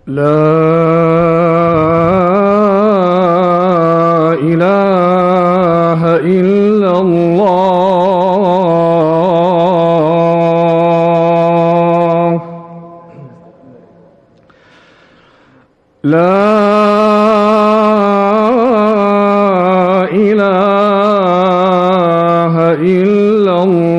لا إله إلا الله. لا إله إلا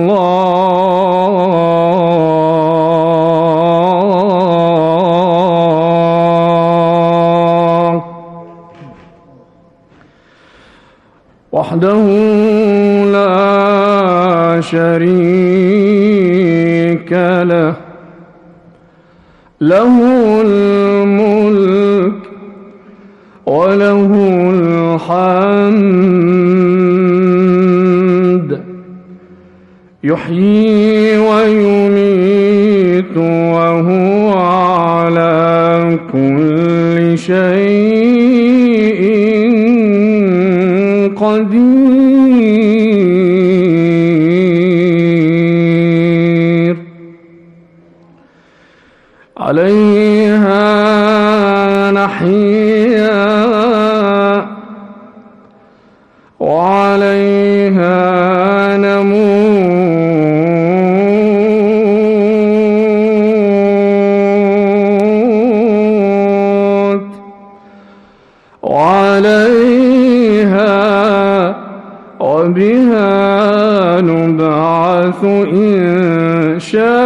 الله وحده لا شريك له، له الملك وله الحمد، يحيي ويميت وهو على كل شيء قدير. عليها نحيا وعليها نموت وعليها وبها نبعث إن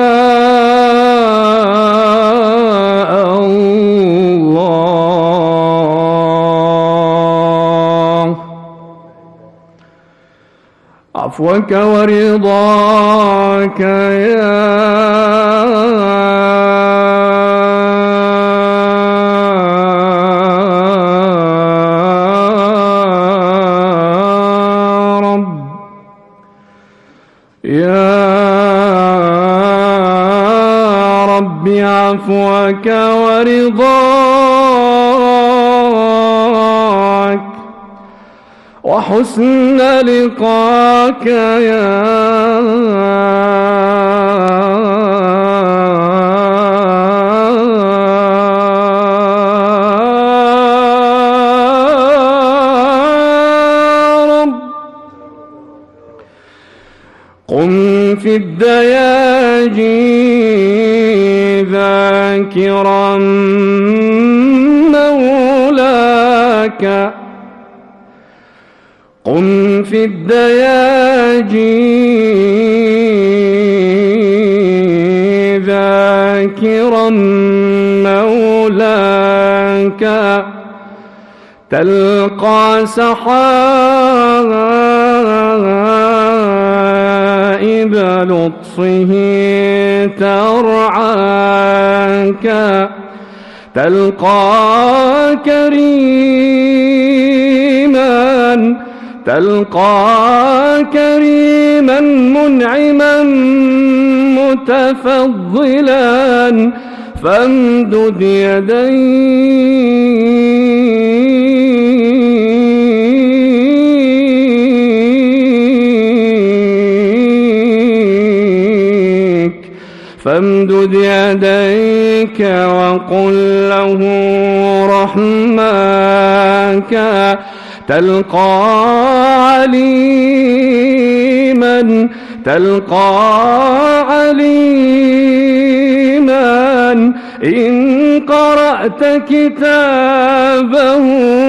شاء الله. عفوك ورضاك يا ربي، عفوك ورضاك وحسن لقاك يا رب. قم في الدياجي ذاكرا مولاك، قم في الدياجي ذاكرا مولاك، تلقى سحائب لطفه ترعاك، تلقى كريما منعما متفضلا، فامدد يديك وقل له رحماك، تلقى عليما إن قرأت كتابه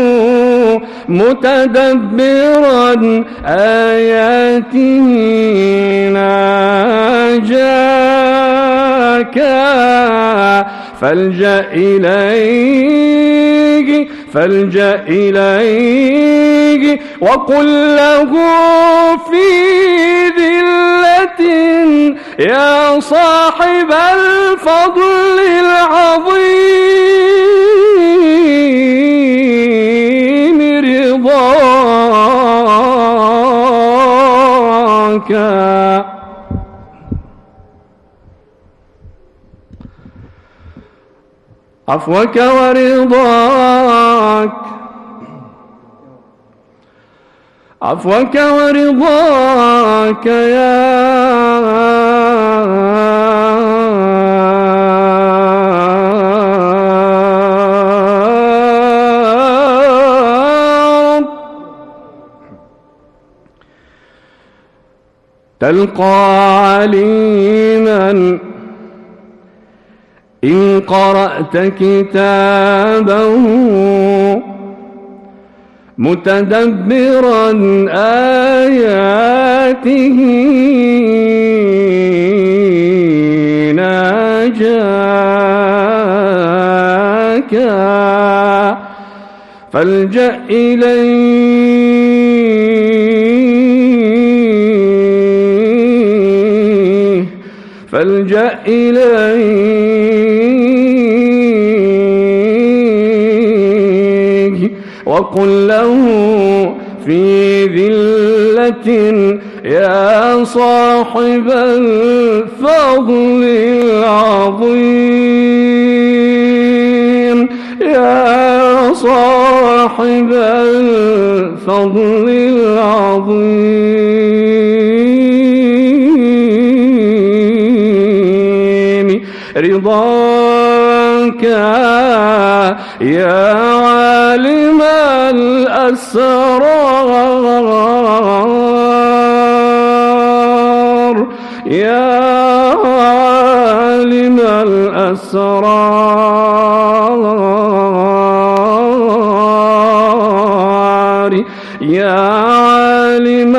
متدبرا آياته ناجاك، فالجأ إليه وقل له في ذلة يا صاحب الفضل العظيم رضاك. عفوك ورضاك، عفوك ورضاك يا تلقى عليما إن قرأت كتابه متدبرا آياته ناجاك فالجأ إليه وقل له في ذلة يا صاحب الفضل العظيم يا صاحب الفضل العظيم رضاك يا عالم الأسرار يا عالم الأسرار يا عالم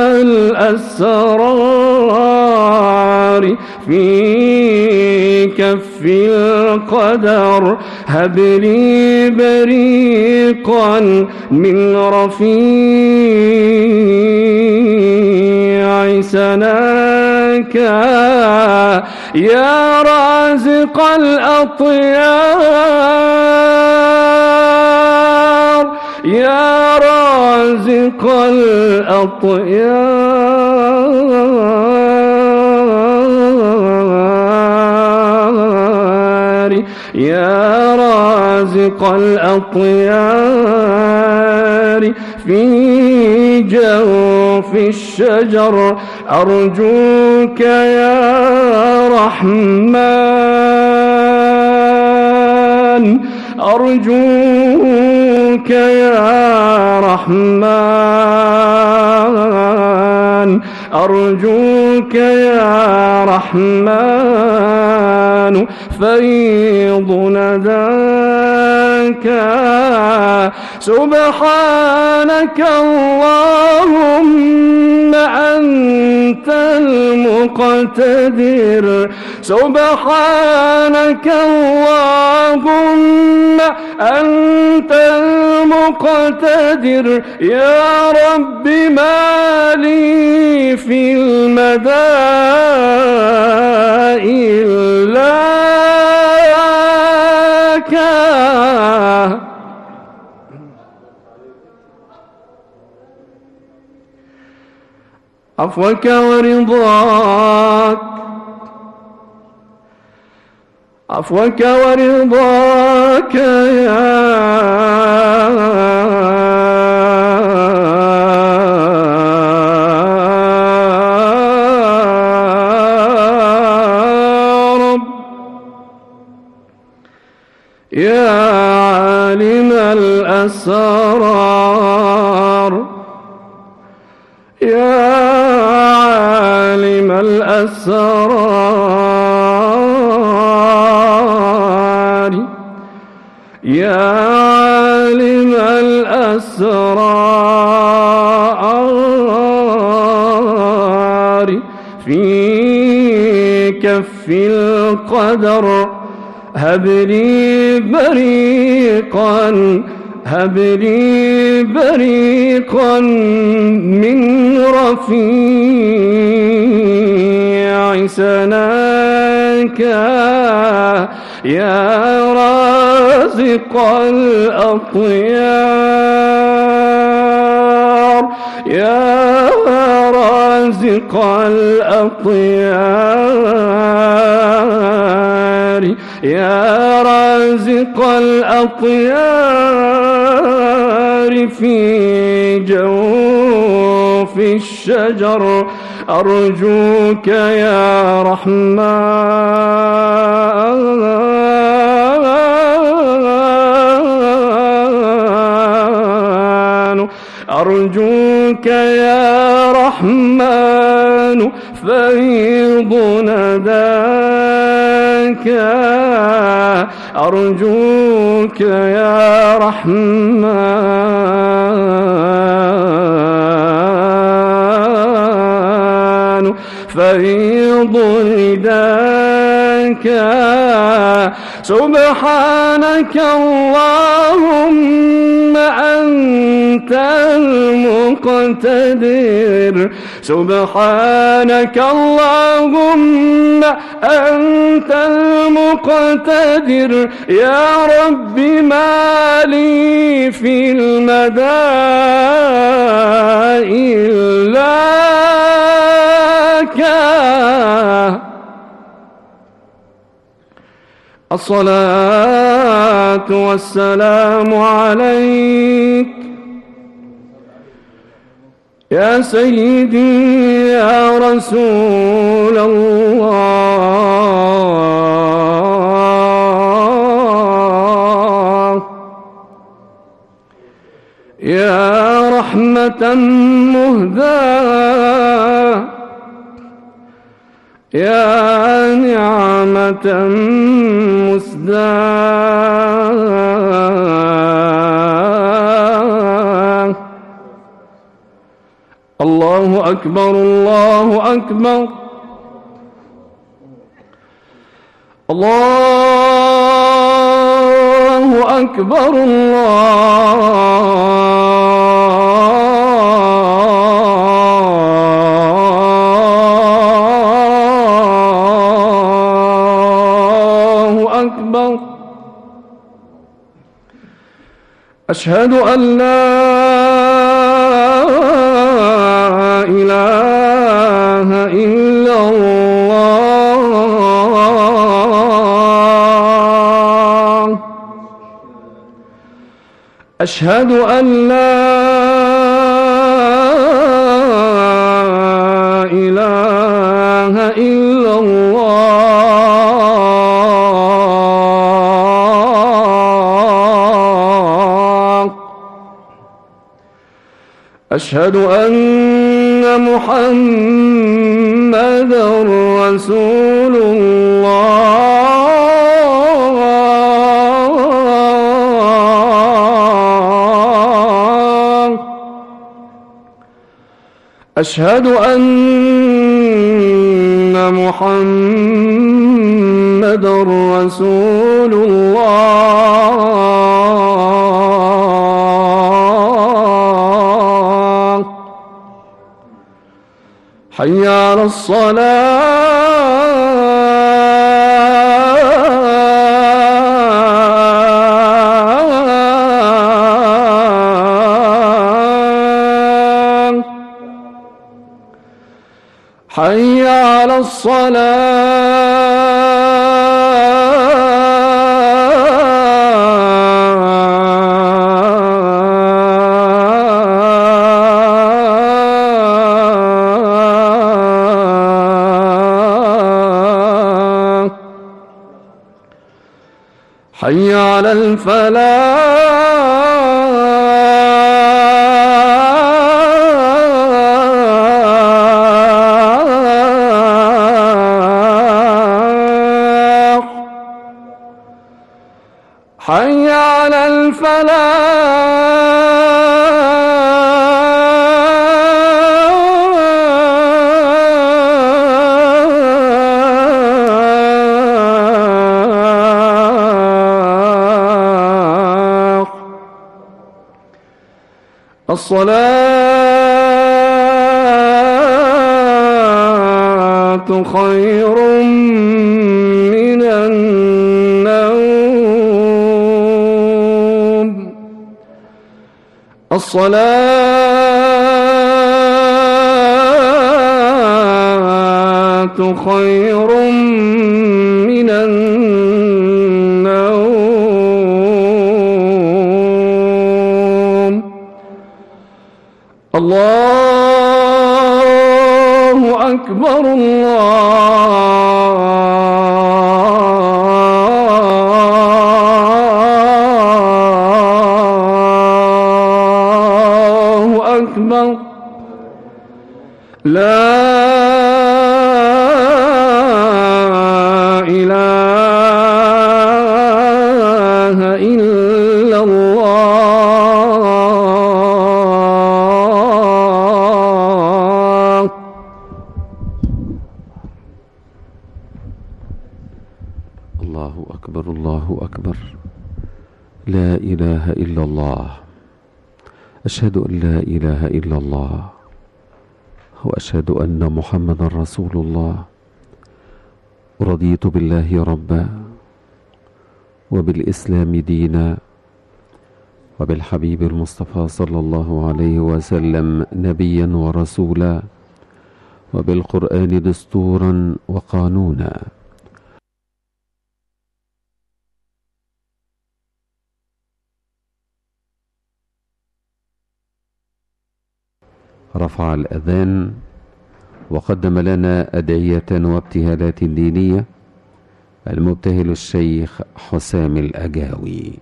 الأسرار في كف القدر هب لي بريقا من رفيع سناك يا رازق الأطيار يا رازق الأطيار يا رازق الأطيار في جوف الشجر أرجوك يا رحمن أرجوك يا رحمن أرجوك يا رحمن فيض نداك سبحانك اللهم أنت المقتدر سبحانك اللهم أنت المقتدر يا رب ما لي في المداء إلاك عفوك ورضاك عفوك ورضاك يا رب يا عالم الأسرار يا عالم الأسرار يا عالم الأسرار في كف القدر هب لي بريقا هب لي بريقا من رفيع سناك يا رازق الأطيار يا رازق الأطيار يا رازق الأطيار في جوف الشجر أرجوك يا رحمن أرجوك يا رحمن فيض نداك أرجوك يا رحمن فيض نداك سبحانك اللهم أنت المقتدر سبحانك اللهم أنت المقتدر يا رب ما لي في المدى إلاك الصلاة والسلام عليك يا سيدي يا رسول الله يا رحمة مهداة يا نعمة مسداة الله أكبر الله أكبر الله أكبر الله أكبر أشهد أن لا إله إلا الله أشهد أن لا إله إلا الله أشهد أن محمدًا رسول الله أشهد أن محمدًا رسول الله حي على الصلاة حي على الصلاة حي على الفلاح حي على الفلاح الصلاة خير من النوم الصلاة خير من النوم الله أكبر الله أكبر لا الله أكبر الله أكبر. لا إله إلا الله. أشهد أن لا إله إلا الله، وأشهد أن محمدا رسول الله. رضيت بالله ربا، وبالإسلام دينا، وبالحبيب المصطفى صلى الله عليه وسلم نبيا ورسولا، وبالقرآن دستورا وقانونا. رفع الأذان وقدم لنا أدعية وابتهالات دينية المبتهل الشيخ حسام الأجاوي.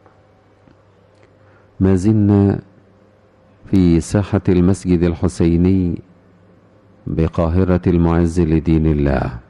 ما زلنا في ساحة المسجد الحسيني بقاهرة المعز لدين الله،